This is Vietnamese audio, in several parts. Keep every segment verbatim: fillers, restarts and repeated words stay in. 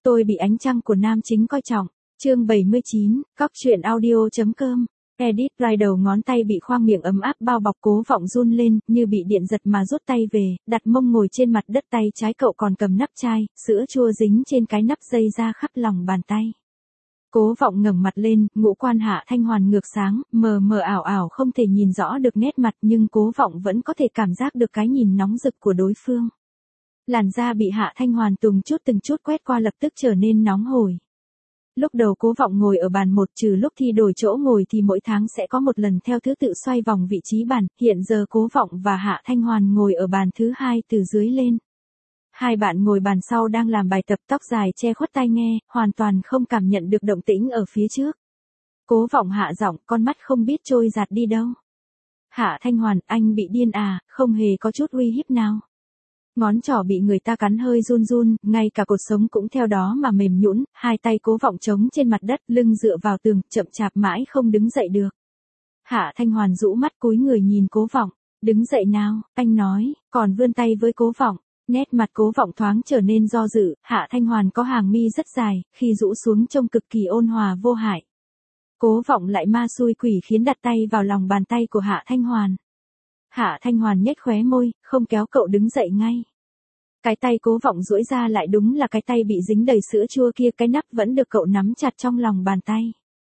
Tôi bị ánh trăng của nam chính coi trọng. Chương bảy mươi chín, cóc truyện audio.com. Edit Rai đầu ngón tay bị khoang miệng ấm áp bao bọc, Cố Vọng run lên, như bị điện giật mà rút tay về, đặt mông ngồi trên mặt đất, tay trái cậu còn cầm nắp chai, sữa chua dính trên cái nắp dây ra khắp lòng bàn tay. Cố Vọng ngẩng mặt lên, ngũ quan Hạ Thanh Hoàn ngược sáng, mờ mờ ảo ảo không thể nhìn rõ được nét mặt, nhưng Cố Vọng vẫn có thể cảm giác được cái nhìn nóng rực của đối phương. Làn da bị Hạ Thanh Hoàn từng chút từng chút quét qua lập tức trở nên nóng hổi. Lúc đầu Cố Vọng ngồi ở bàn một, trừ lúc thi đổi chỗ ngồi thì mỗi tháng sẽ có một lần theo thứ tự xoay vòng vị trí bàn, hiện giờ Cố Vọng và Hạ Thanh Hoàn ngồi ở bàn thứ hai từ dưới lên. Hai bạn ngồi bàn sau đang làm bài tập, tóc dài che khuất tai nghe, hoàn toàn không cảm nhận được động tĩnh ở phía trước. Cố Vọng hạ giọng, con mắt không biết trôi giạt đi đâu. Hạ Thanh Hoàn, anh bị điên à, không hề có chút uy hiếp nào. Ngón trỏ bị người ta cắn hơi run run, ngay cả cột sống cũng theo đó mà mềm nhũn, hai tay Cố Vọng chống trên mặt đất, lưng dựa vào tường, chậm chạp mãi không đứng dậy được. Hạ Thanh Hoàn rũ mắt cúi người nhìn Cố Vọng, đứng dậy nào, anh nói, còn vươn tay với Cố Vọng. Nét mặt Cố Vọng thoáng trở nên do dự, Hạ Thanh Hoàn có hàng mi rất dài, khi rũ xuống trông cực kỳ ôn hòa vô hại. Cố Vọng lại ma xui quỷ khiến đặt tay vào lòng bàn tay của Hạ Thanh Hoàn. Hạ Thanh Hoàn nhếch khóe môi, không kéo cậu đứng dậy ngay. Cái tay Cố Vọng duỗi ra lại đúng là cái tay bị dính đầy sữa chua kia, cái nắp vẫn được cậu nắm chặt trong lòng bàn tay.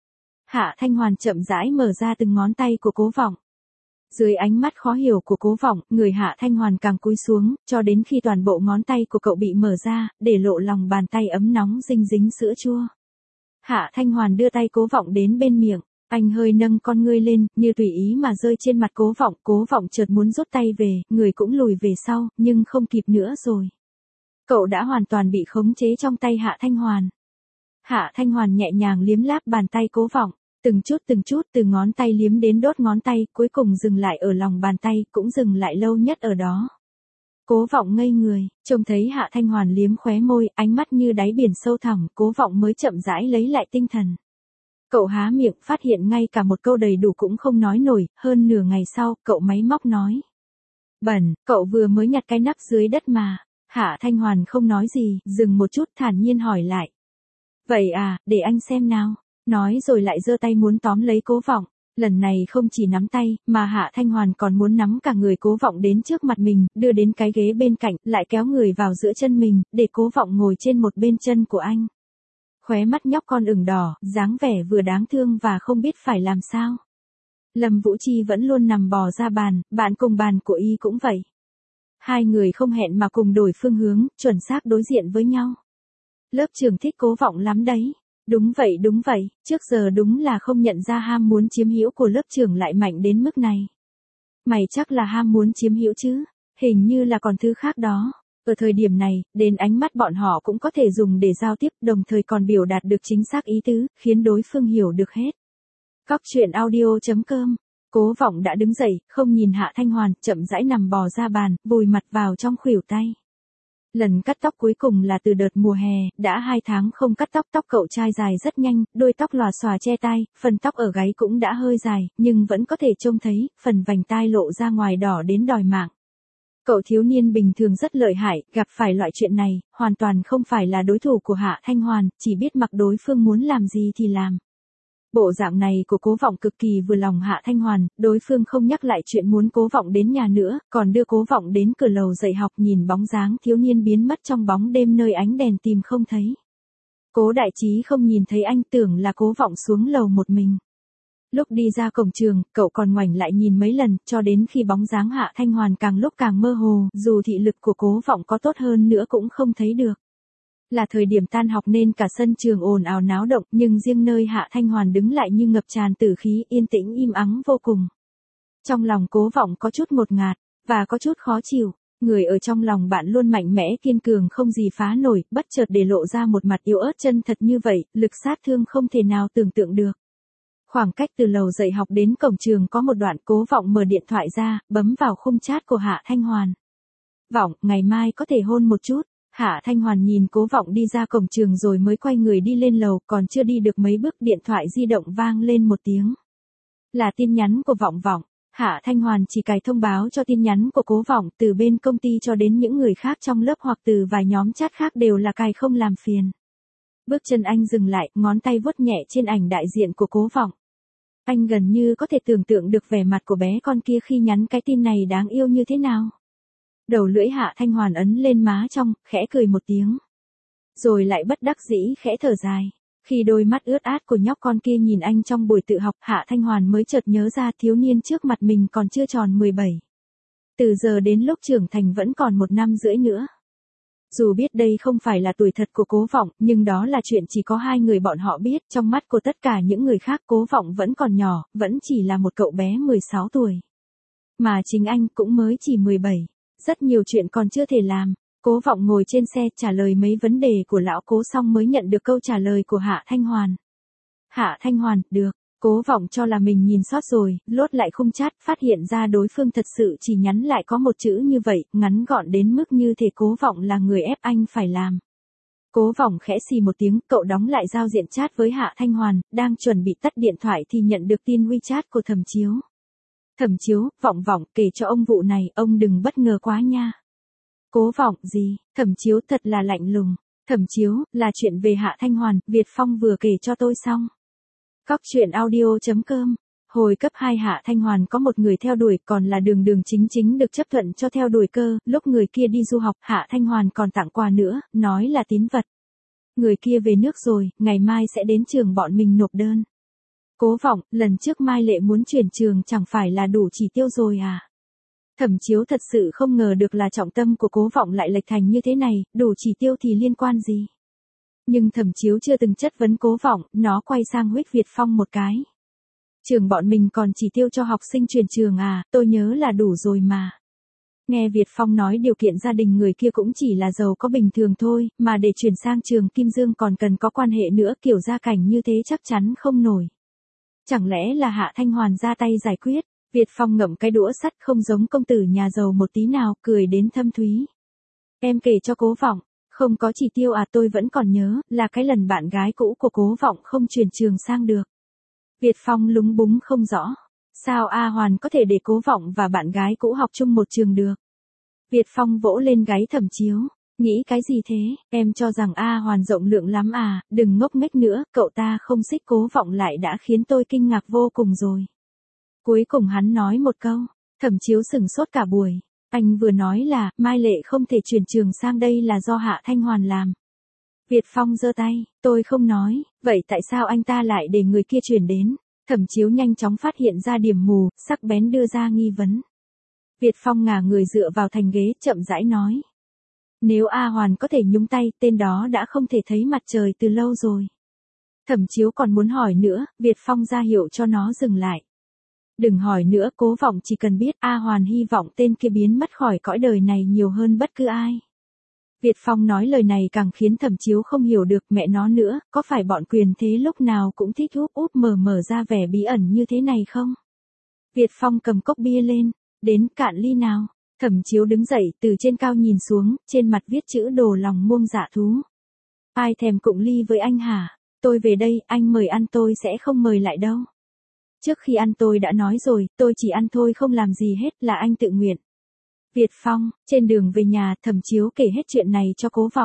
Hạ Thanh Hoàn chậm rãi mở ra từng ngón tay của Cố Vọng. Dưới ánh mắt khó hiểu của Cố Vọng, người Hạ Thanh Hoàn càng cúi xuống, cho đến khi toàn bộ ngón tay của cậu bị mở ra, để lộ lòng bàn tay ấm nóng dinh dính sữa chua. Hạ Thanh Hoàn đưa tay Cố Vọng đến bên miệng, anh hơi nâng con ngươi lên, như tùy ý mà rơi trên mặt Cố Vọng. Cố Vọng chợt muốn rút tay về, người cũng lùi về sau, nhưng không kịp nữa rồi. Cậu đã hoàn toàn bị khống chế trong tay Hạ Thanh Hoàn. Hạ Thanh Hoàn nhẹ nhàng liếm láp bàn tay Cố Vọng. Từng chút từng chút từ ngón tay liếm đến đốt ngón tay, cuối cùng dừng lại ở lòng bàn tay, cũng dừng lại lâu nhất ở đó. Cố Vọng ngây người, trông thấy Hạ Thanh Hoàn liếm khóe môi, ánh mắt như đáy biển sâu thẳm, Cố Vọng mới chậm rãi lấy lại tinh thần. Cậu há miệng, phát hiện ngay cả một câu đầy đủ cũng không nói nổi, hơn nửa ngày sau, cậu máy móc nói. Bẩn, cậu vừa mới nhặt cái nắp dưới đất mà. Hạ Thanh Hoàn không nói gì, dừng một chút thản nhiên hỏi lại. Vậy à, để anh xem nào. Nói rồi lại giơ tay muốn tóm lấy Cố Vọng, lần này không chỉ nắm tay, mà Hạ Thanh Hoàn còn muốn nắm cả người Cố Vọng đến trước mặt mình, đưa đến cái ghế bên cạnh, lại kéo người vào giữa chân mình, để Cố Vọng ngồi trên một bên chân của anh. Khóe mắt nhóc con ửng đỏ, dáng vẻ vừa đáng thương và không biết phải làm sao. Lâm Vũ Chi vẫn luôn nằm bò ra bàn, bạn cùng bàn của y cũng vậy. Hai người không hẹn mà cùng đổi phương hướng, chuẩn xác đối diện với nhau. Lớp trưởng thích Cố Vọng lắm đấy. Đúng vậy đúng vậy, trước giờ đúng là không nhận ra ham muốn chiếm hữu của lớp trưởng lại mạnh đến mức này. Mày chắc là ham muốn chiếm hữu chứ, hình như là còn thứ khác đó. Ở thời điểm này, đến ánh mắt bọn họ cũng có thể dùng để giao tiếp, đồng thời còn biểu đạt được chính xác ý tứ, khiến đối phương hiểu được hết. Cóc truyện audio.com. Cố Vọng đã đứng dậy, không nhìn Hạ Thanh Hoàn, chậm rãi nằm bò ra bàn, vùi mặt vào trong khuỷu tay. Lần cắt tóc cuối cùng là từ đợt mùa hè, đã hai tháng không cắt tóc, tóc cậu trai dài rất nhanh, đuôi tóc lòa xòa che tai, phần tóc ở gáy cũng đã hơi dài, nhưng vẫn có thể trông thấy, phần vành tai lộ ra ngoài đỏ đến đòi mạng. Cậu thiếu niên bình thường rất lợi hại, gặp phải loại chuyện này, hoàn toàn không phải là đối thủ của Hạ Thanh Hoàn, chỉ biết mặc đối phương muốn làm gì thì làm. Bộ dạng này của Cố Vọng cực kỳ vừa lòng Hạ Thanh Hoàn, đối phương không nhắc lại chuyện muốn Cố Vọng đến nhà nữa, còn đưa Cố Vọng đến cửa lầu dạy học, nhìn bóng dáng thiếu niên biến mất trong bóng đêm nơi ánh đèn tìm không thấy. Cố Đại Trí không nhìn thấy anh, tưởng là Cố Vọng xuống lầu một mình. Lúc đi ra cổng trường, cậu còn ngoảnh lại nhìn mấy lần, cho đến khi bóng dáng Hạ Thanh Hoàn càng lúc càng mơ hồ, dù thị lực của Cố Vọng có tốt hơn nữa cũng không thấy được. Là thời điểm tan học nên cả sân trường ồn ào náo động, nhưng riêng nơi Hạ Thanh Hoàn đứng lại như ngập tràn tử khí, yên tĩnh im ắng vô cùng. Trong lòng Cố Vọng có chút ngột ngạt, và có chút khó chịu. Người ở trong lòng bạn luôn mạnh mẽ kiên cường không gì phá nổi, bất chợt để lộ ra một mặt yếu ớt chân thật như vậy, lực sát thương không thể nào tưởng tượng được. Khoảng cách từ lầu dạy học đến cổng trường có một đoạn, Cố Vọng mở điện thoại ra, bấm vào khung chat của Hạ Thanh Hoàn. Vọng, ngày mai có thể hôn một chút. Hạ Thanh Hoàn nhìn Cố Vọng đi ra cổng trường rồi mới quay người đi lên lầu, còn chưa đi được mấy bước điện thoại di động vang lên một tiếng. Là tin nhắn của Vọng Vọng. Hạ Thanh Hoàn chỉ cài thông báo cho tin nhắn của Cố Vọng, từ bên công ty cho đến những người khác trong lớp hoặc từ vài nhóm chat khác đều là cài không làm phiền. Bước chân anh dừng lại, ngón tay vuốt nhẹ trên ảnh đại diện của Cố Vọng. Anh gần như có thể tưởng tượng được vẻ mặt của bé con kia khi nhắn cái tin này đáng yêu như thế nào. Đầu lưỡi Hạ Thanh Hoàn ấn lên má trong, khẽ cười một tiếng. Rồi lại bất đắc dĩ khẽ thở dài. Khi đôi mắt ướt át của nhóc con kia nhìn anh trong buổi tự học, Hạ Thanh Hoàn mới chợt nhớ ra thiếu niên trước mặt mình còn chưa tròn mười bảy. Từ giờ đến lúc trưởng thành vẫn còn một năm rưỡi nữa. Dù biết đây không phải là tuổi thật của Cố Vọng, nhưng đó là chuyện chỉ có hai người bọn họ biết, trong mắt của tất cả những người khác Cố Vọng vẫn còn nhỏ, vẫn chỉ là một cậu bé mười sáu tuổi. Mà chính anh cũng mới chỉ mười bảy, rất nhiều chuyện còn chưa thể làm. Cố Vọng ngồi trên xe trả lời mấy vấn đề của lão Cố xong mới nhận được câu trả lời của Hạ Thanh Hoàn. Hạ Thanh Hoàn, được. Cố Vọng cho là mình nhìn sót rồi, lốt lại khung chat, phát hiện ra đối phương thật sự chỉ nhắn lại có một chữ như vậy, ngắn gọn đến mức như thể Cố Vọng là người ép anh phải làm. Cố Vọng khẽ xì một tiếng, cậu đóng lại giao diện chat với Hạ Thanh Hoàn, đang chuẩn bị tắt điện thoại thì nhận được tin WeChat của Thẩm Chiếu. Thẩm Chiếu, Vọng Vọng, kể cho ông vụ này, ông đừng bất ngờ quá nha. Cố Vọng, gì? Thẩm Chiếu thật là lạnh lùng. Thẩm Chiếu, là chuyện về Hạ Thanh Hoàn, Việt Phong vừa kể cho tôi xong. Cóc truyện audio chấm com. Hồi cấp hai Hạ Thanh Hoàn có một người theo đuổi, còn là Đường Đường Chính Chính được chấp thuận cho theo đuổi cơ, lúc người kia đi du học, Hạ Thanh Hoàn còn tặng quà nữa, nói là tín vật. Người kia về nước rồi, ngày mai sẽ đến trường bọn mình nộp đơn. Cố Vọng, lần trước Mai Lệ muốn chuyển trường chẳng phải là đủ chỉ tiêu rồi à? Thẩm Chiếu thật sự không ngờ được là trọng tâm của Cố Vọng lại lệch thành như thế này, đủ chỉ tiêu thì liên quan gì? Nhưng Thẩm Chiếu chưa từng chất vấn Cố Vọng, nó quay sang huých Việt Phong một cái. Trường bọn mình còn chỉ tiêu cho học sinh chuyển trường à, tôi nhớ là đủ rồi mà. Nghe Việt Phong nói điều kiện gia đình người kia cũng chỉ là giàu có bình thường thôi, mà để chuyển sang trường Kim Dương còn cần có quan hệ nữa, kiểu gia cảnh như thế chắc chắn không nổi. Chẳng lẽ là Hạ Thanh Hoàn ra tay giải quyết? Việt Phong ngậm cái đũa sắt không giống công tử nhà giàu một tí nào, cười đến thâm thúy. Em kể cho Cố Vọng, không có chỉ tiêu à, tôi vẫn còn nhớ, là cái lần bạn gái cũ của Cố Vọng không chuyển trường sang được. Việt Phong lúng búng không rõ. Sao A Hoàn có thể để Cố Vọng và bạn gái cũ học chung một trường được? Việt Phong vỗ lên gáy Thẩm Chiếu. Nghĩ cái gì thế, em cho rằng A Hoàn rộng lượng lắm à, đừng ngốc nghếch nữa, cậu ta không xích Cố Vọng lại đã khiến tôi kinh ngạc vô cùng rồi. Cuối cùng hắn nói một câu, Thẩm Chiếu sửng sốt cả buổi. Anh vừa nói là, Mai Lệ không thể chuyển trường sang đây là do Hạ Thanh Hoàn làm. Việt Phong giơ tay, tôi không nói, vậy tại sao anh ta lại để người kia chuyển đến? Thẩm Chiếu nhanh chóng phát hiện ra điểm mù, sắc bén đưa ra nghi vấn. Việt Phong ngả người dựa vào thành ghế, chậm rãi nói. Nếu A Hoàn có thể nhúng tay, tên đó đã không thể thấy mặt trời từ lâu rồi. Thẩm Chiếu còn muốn hỏi nữa, Việt Phong ra hiệu cho nó dừng lại. Đừng hỏi nữa, Cố Vọng chỉ cần biết A Hoàn hy vọng tên kia biến mất khỏi cõi đời này nhiều hơn bất cứ ai. Việt Phong nói lời này càng khiến Thẩm Chiếu không hiểu được, mẹ nó nữa, có phải bọn quyền thế lúc nào cũng thích úp úp mở mở ra vẻ bí ẩn như thế này không? Việt Phong cầm cốc bia lên, đến cạn ly nào. Thẩm Chiếu đứng dậy, từ trên cao nhìn xuống, trên mặt viết chữ đồ lòng muông dạ thú. Ai thèm cụng ly với anh hả? Tôi về đây, anh mời ăn tôi sẽ không mời lại đâu. Trước khi ăn tôi đã nói rồi, tôi chỉ ăn thôi không làm gì hết, là anh tự nguyện. Việt Phong, trên đường về nhà, Thẩm Chiếu kể hết chuyện này cho Cố Vọng.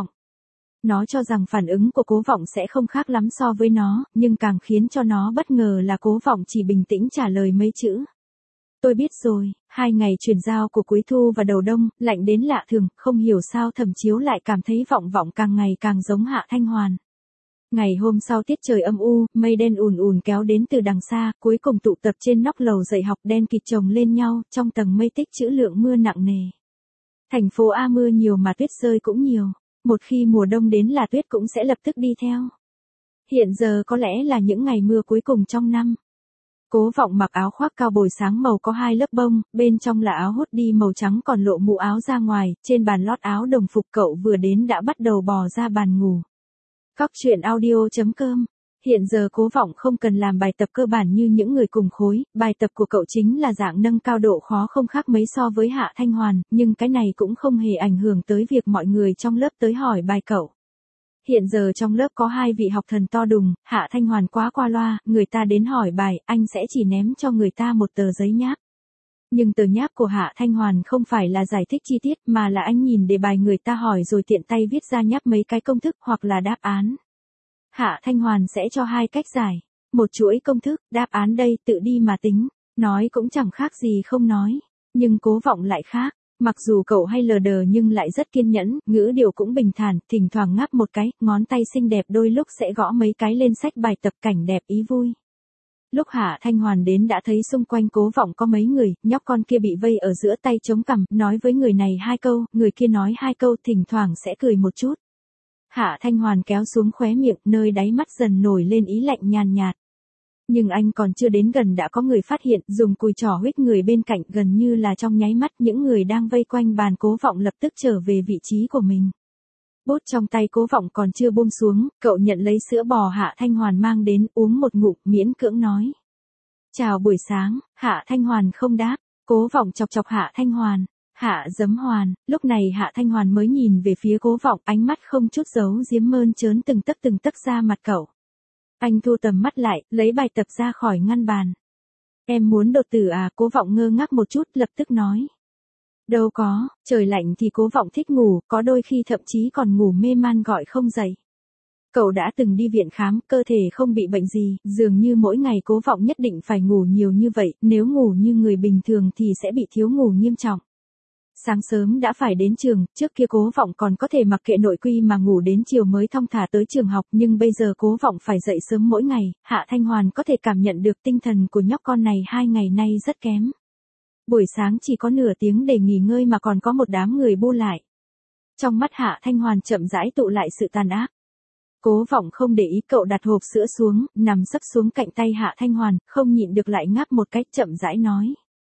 Nó cho rằng phản ứng của Cố Vọng sẽ không khác lắm so với nó, nhưng càng khiến cho nó bất ngờ là Cố Vọng chỉ bình tĩnh trả lời mấy chữ. Tôi biết rồi, hai ngày chuyển giao của cuối thu và đầu đông, lạnh đến lạ thường, không hiểu sao Thẩm Chiếu lại cảm thấy Vọng Vọng càng ngày càng giống Hạ Thanh Hoàn. Ngày hôm sau tiết trời âm u, mây đen ùn ùn kéo đến từ đằng xa, cuối cùng tụ tập trên nóc lầu dạy học đen kịt chồng lên nhau, trong tầng mây tích trữ lượng mưa nặng nề. Thành phố A mưa nhiều mà tuyết rơi cũng nhiều, một khi mùa đông đến là tuyết cũng sẽ lập tức đi theo. Hiện giờ có lẽ là những ngày mưa cuối cùng trong năm. Cố Vọng mặc áo khoác cao bồi sáng màu có hai lớp bông, bên trong là áo hoodie màu trắng còn lộ mũ áo ra ngoài, trên bàn lót áo đồng phục cậu vừa đến đã bắt đầu bò ra bàn ngủ. Cóc truyện audio chấm com. Hiện giờ Cố Vọng không cần làm bài tập cơ bản như những người cùng khối, bài tập của cậu chính là dạng nâng cao độ khó không khác mấy so với Hạ Thanh Hoàn, nhưng cái này cũng không hề ảnh hưởng tới việc mọi người trong lớp tới hỏi bài cậu. Hiện giờ trong lớp có hai vị học thần to đùng, Hạ Thanh Hoàn quá qua loa, người ta đến hỏi bài, anh sẽ chỉ ném cho người ta một tờ giấy nháp. Nhưng tờ nháp của Hạ Thanh Hoàn không phải là giải thích chi tiết mà là anh nhìn đề bài người ta hỏi rồi tiện tay viết ra nháp mấy cái công thức hoặc là đáp án. Hạ Thanh Hoàn sẽ cho hai cách giải. Một chuỗi công thức, đáp án đây tự đi mà tính. Nói cũng chẳng khác gì không nói. Nhưng Cố Vọng lại khác. Mặc dù cậu hay lờ đờ nhưng lại rất kiên nhẫn, ngữ điệu cũng bình thản, thỉnh thoảng ngáp một cái, ngón tay xinh đẹp đôi lúc sẽ gõ mấy cái lên sách bài tập cảnh đẹp ý vui. Lúc Hạ Thanh Hoàn đến đã thấy xung quanh Cố Vọng có mấy người, nhóc con kia bị vây ở giữa tay chống cằm, nói với người này hai câu, người kia nói hai câu, thỉnh thoảng sẽ cười một chút. Hạ Thanh Hoàn kéo xuống khóe miệng, nơi đáy mắt dần nổi lên ý lạnh nhàn nhạt. Nhưng anh còn chưa đến gần đã có người phát hiện, dùng cùi trỏ huých người bên cạnh, gần như là trong nháy mắt những người đang vây quanh bàn Cố Vọng lập tức trở về vị trí của mình. Bút trong tay Cố Vọng còn chưa buông xuống, cậu nhận lấy sữa bò Hạ Thanh Hoàn mang đến, uống một ngụm, miễn cưỡng nói. Chào buổi sáng. Hạ Thanh Hoàn không đáp. Cố Vọng chọc chọc Hạ Thanh Hoàn. Hạ Giấm Hoàn. Lúc này Hạ Thanh Hoàn mới nhìn về phía Cố Vọng, ánh mắt không chút giấu giếm mơn trớn từng tấc từng tấc ra mặt cậu. Anh thu tầm mắt lại, lấy bài tập ra khỏi ngăn bàn. Em muốn đột tử à? Cố Vọng ngơ ngác một chút, lập tức nói. Đâu có, trời lạnh thì Cố Vọng thích ngủ, có đôi khi thậm chí còn ngủ mê man gọi không dậy. Cậu đã từng đi viện khám, cơ thể không bị bệnh gì, dường như mỗi ngày Cố Vọng nhất định phải ngủ nhiều như vậy, nếu ngủ như người bình thường thì sẽ bị thiếu ngủ nghiêm trọng. Sáng sớm đã phải đến trường, trước kia Cố Vọng còn có thể mặc kệ nội quy mà ngủ đến chiều mới thong thả tới trường học, nhưng bây giờ Cố Vọng phải dậy sớm mỗi ngày, Hạ Thanh Hoàn có thể cảm nhận được tinh thần của nhóc con này hai ngày nay rất kém. Buổi sáng chỉ có nửa tiếng để nghỉ ngơi mà còn có một đám người bu lại. Trong mắt Hạ Thanh Hoàn chậm rãi tụ lại sự tàn ác. Cố Vọng không để ý, cậu đặt hộp sữa xuống, nằm sấp xuống cạnh tay Hạ Thanh Hoàn, không nhịn được lại ngáp một cái, chậm rãi nói.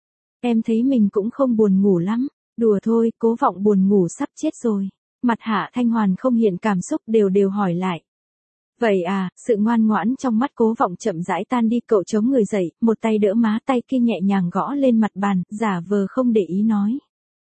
Em thấy mình cũng không buồn ngủ lắm. Đùa thôi, Cố Vọng buồn ngủ sắp chết rồi. Mặt Hạ Thanh Hoàn không hiện cảm xúc, đều đều hỏi lại. Vậy à? Sự ngoan ngoãn trong mắt Cố Vọng chậm rãi tan đi, cậu chống người dậy, một tay đỡ má, tay kia nhẹ nhàng gõ lên mặt bàn, giả vờ không để ý nói.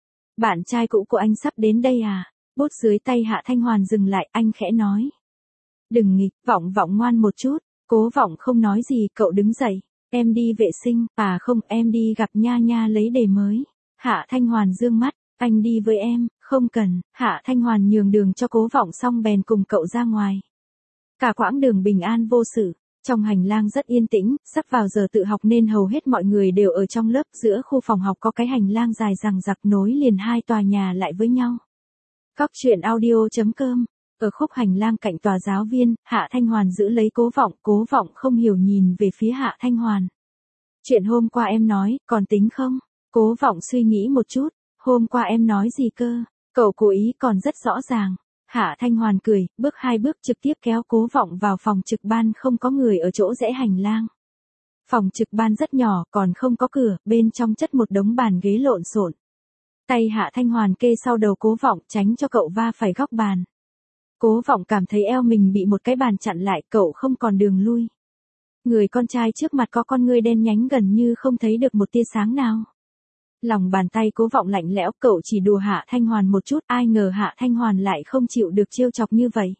Bạn trai cũ của anh sắp đến đây à? Bút dưới tay Hạ Thanh Hoàn dừng lại, anh khẽ nói. Đừng nghịch, Vọng Vọng ngoan một chút. Cố Vọng không nói gì, cậu đứng dậy. Em đi vệ sinh, à không, em đi gặp Nha Nha lấy đề mới. Hạ Thanh Hoàn dương mắt, anh đi với em, không cần. Hạ Thanh Hoàn nhường đường cho Cố Vọng xong bèn cùng cậu ra ngoài. Cả quãng đường bình an vô sự, trong hành lang rất yên tĩnh, sắp vào giờ tự học nên hầu hết mọi người đều ở trong lớp, giữa khu phòng học có cái hành lang dài dằng dặc nối liền hai tòa nhà lại với nhau. Cóc truyện audio chấm com. Ở khúc hành lang cạnh tòa giáo viên, Hạ Thanh Hoàn giữ lấy Cố Vọng, Cố Vọng không hiểu nhìn về phía Hạ Thanh Hoàn. Chuyện hôm qua em nói, còn tính không? Cố Vọng suy nghĩ một chút, hôm qua em nói gì cơ? Cậu cố ý còn rất rõ ràng. Hạ Thanh Hoàn cười, bước hai bước trực tiếp kéo Cố Vọng vào phòng trực ban, không có người ở chỗ rẽ hành lang. Phòng trực ban rất nhỏ, còn không có cửa, bên trong chất một đống bàn ghế lộn xộn. Tay Hạ Thanh Hoàn kê sau đầu Cố Vọng, tránh cho cậu va phải góc bàn. Cố Vọng cảm thấy eo mình bị một cái bàn chặn lại, cậu không còn đường lui. Người con trai trước mặt có con ngươi đen nhánh gần như không thấy được một tia sáng nào. Lòng bàn tay Cố Vọng lạnh lẽo, cậu chỉ đùa Hạ Thanh Hoàn một chút, ai ngờ Hạ Thanh Hoàn lại không chịu được trêu chọc như vậy.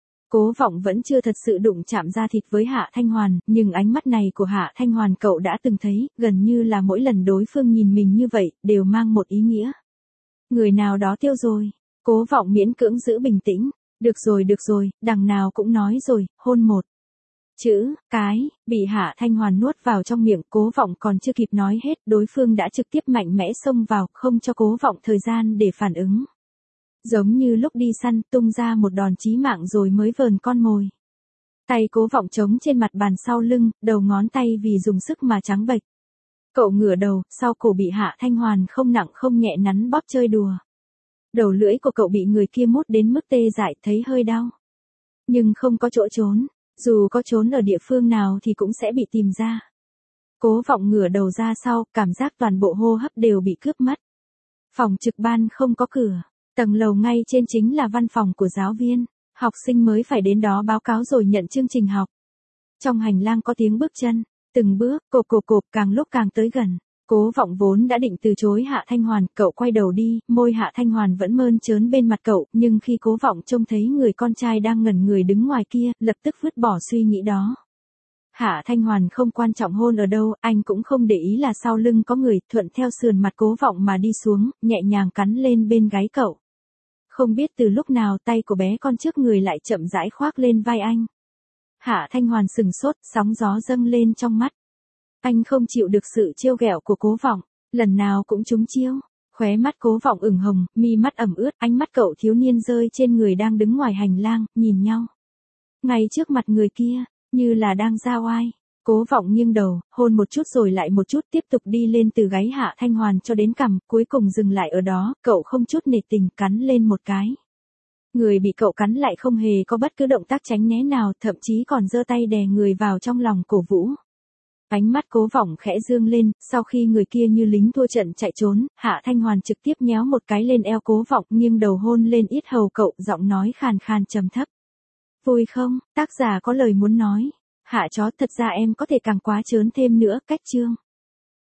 Cố Vọng vẫn chưa thật sự đụng chạm da thịt với Hạ Thanh Hoàn, nhưng ánh mắt này của Hạ Thanh Hoàn cậu đã từng thấy, gần như là mỗi lần đối phương nhìn mình như vậy, đều mang một ý nghĩa. Người nào đó tiêu rồi. Cố Vọng miễn cưỡng giữ bình tĩnh. Được rồi được rồi, đằng nào cũng nói rồi, hôn một. Chữ, cái, bị Hạ Thanh Hoàn nuốt vào trong miệng, Cố Vọng còn chưa kịp nói hết, đối phương đã trực tiếp mạnh mẽ xông vào, không cho Cố Vọng thời gian để phản ứng. Giống như lúc đi săn, tung ra một đòn chí mạng rồi mới vờn con mồi. Tay Cố Vọng chống trên mặt bàn sau lưng, đầu ngón tay vì dùng sức mà trắng bệch. Cậu ngửa đầu, sau cổ bị Hạ Thanh Hoàn không nặng không nhẹ nắn bóp chơi đùa. Đầu lưỡi của cậu bị người kia mút đến mức tê dại, thấy hơi đau. Nhưng không có chỗ trốn, dù có trốn ở địa phương nào thì cũng sẽ bị tìm ra. Cố Vọng ngửa đầu ra sau, cảm giác toàn bộ hô hấp đều bị cướp mất. Phòng trực ban không có cửa, tầng lầu ngay trên chính là văn phòng của giáo viên, học sinh mới phải đến đó báo cáo rồi nhận chương trình học. Trong hành lang có tiếng bước chân, từng bước, cộp cộp cộp, càng lúc càng tới gần. Cố Vọng vốn đã định từ chối Hạ Thanh Hoàn, cậu quay đầu đi, môi Hạ Thanh Hoàn vẫn mơn trớn bên mặt cậu, nhưng khi Cố Vọng trông thấy người con trai đang ngẩn người đứng ngoài kia, lập tức vứt bỏ suy nghĩ đó. Hạ Thanh Hoàn không quan trọng hôn ở đâu, anh cũng không để ý là sau lưng có người, thuận theo sườn mặt Cố Vọng mà đi xuống, nhẹ nhàng cắn lên bên gáy cậu. Không biết từ lúc nào tay của bé con trước người lại chậm rãi khoác lên vai anh. Hạ Thanh Hoàn sừng sốt, sóng gió dâng lên trong mắt. Anh không chịu được sự trêu ghẹo của Cố Vọng, lần nào cũng trúng chiêu. Khóe mắt Cố Vọng ửng hồng, mi mắt ẩm ướt, ánh mắt cậu thiếu niên rơi trên người đang đứng ngoài hành lang, nhìn nhau. Ngay trước mặt người kia, như là đang ra oai. Cố Vọng nghiêng đầu, hôn một chút rồi lại một chút, tiếp tục đi lên từ gáy Hạ Thanh Hoàn cho đến cằm, cuối cùng dừng lại ở đó, cậu không chút nể tình cắn lên một cái. Người bị cậu cắn lại không hề có bất cứ động tác tránh né nào, thậm chí còn giơ tay đè người vào trong lòng cổ vũ. Ánh mắt Cố Vọng khẽ dương lên, sau khi người kia như lính thua trận chạy trốn, Hạ Thanh Hoàn trực tiếp nhéo một cái lên eo Cố Vọng, nghiêng đầu hôn lên yết hầu cậu, giọng nói khàn khàn trầm thấp. Vui không, tác giả có lời muốn nói. Hạ chó, thật ra em có thể càng quá trớn thêm nữa, cách chương.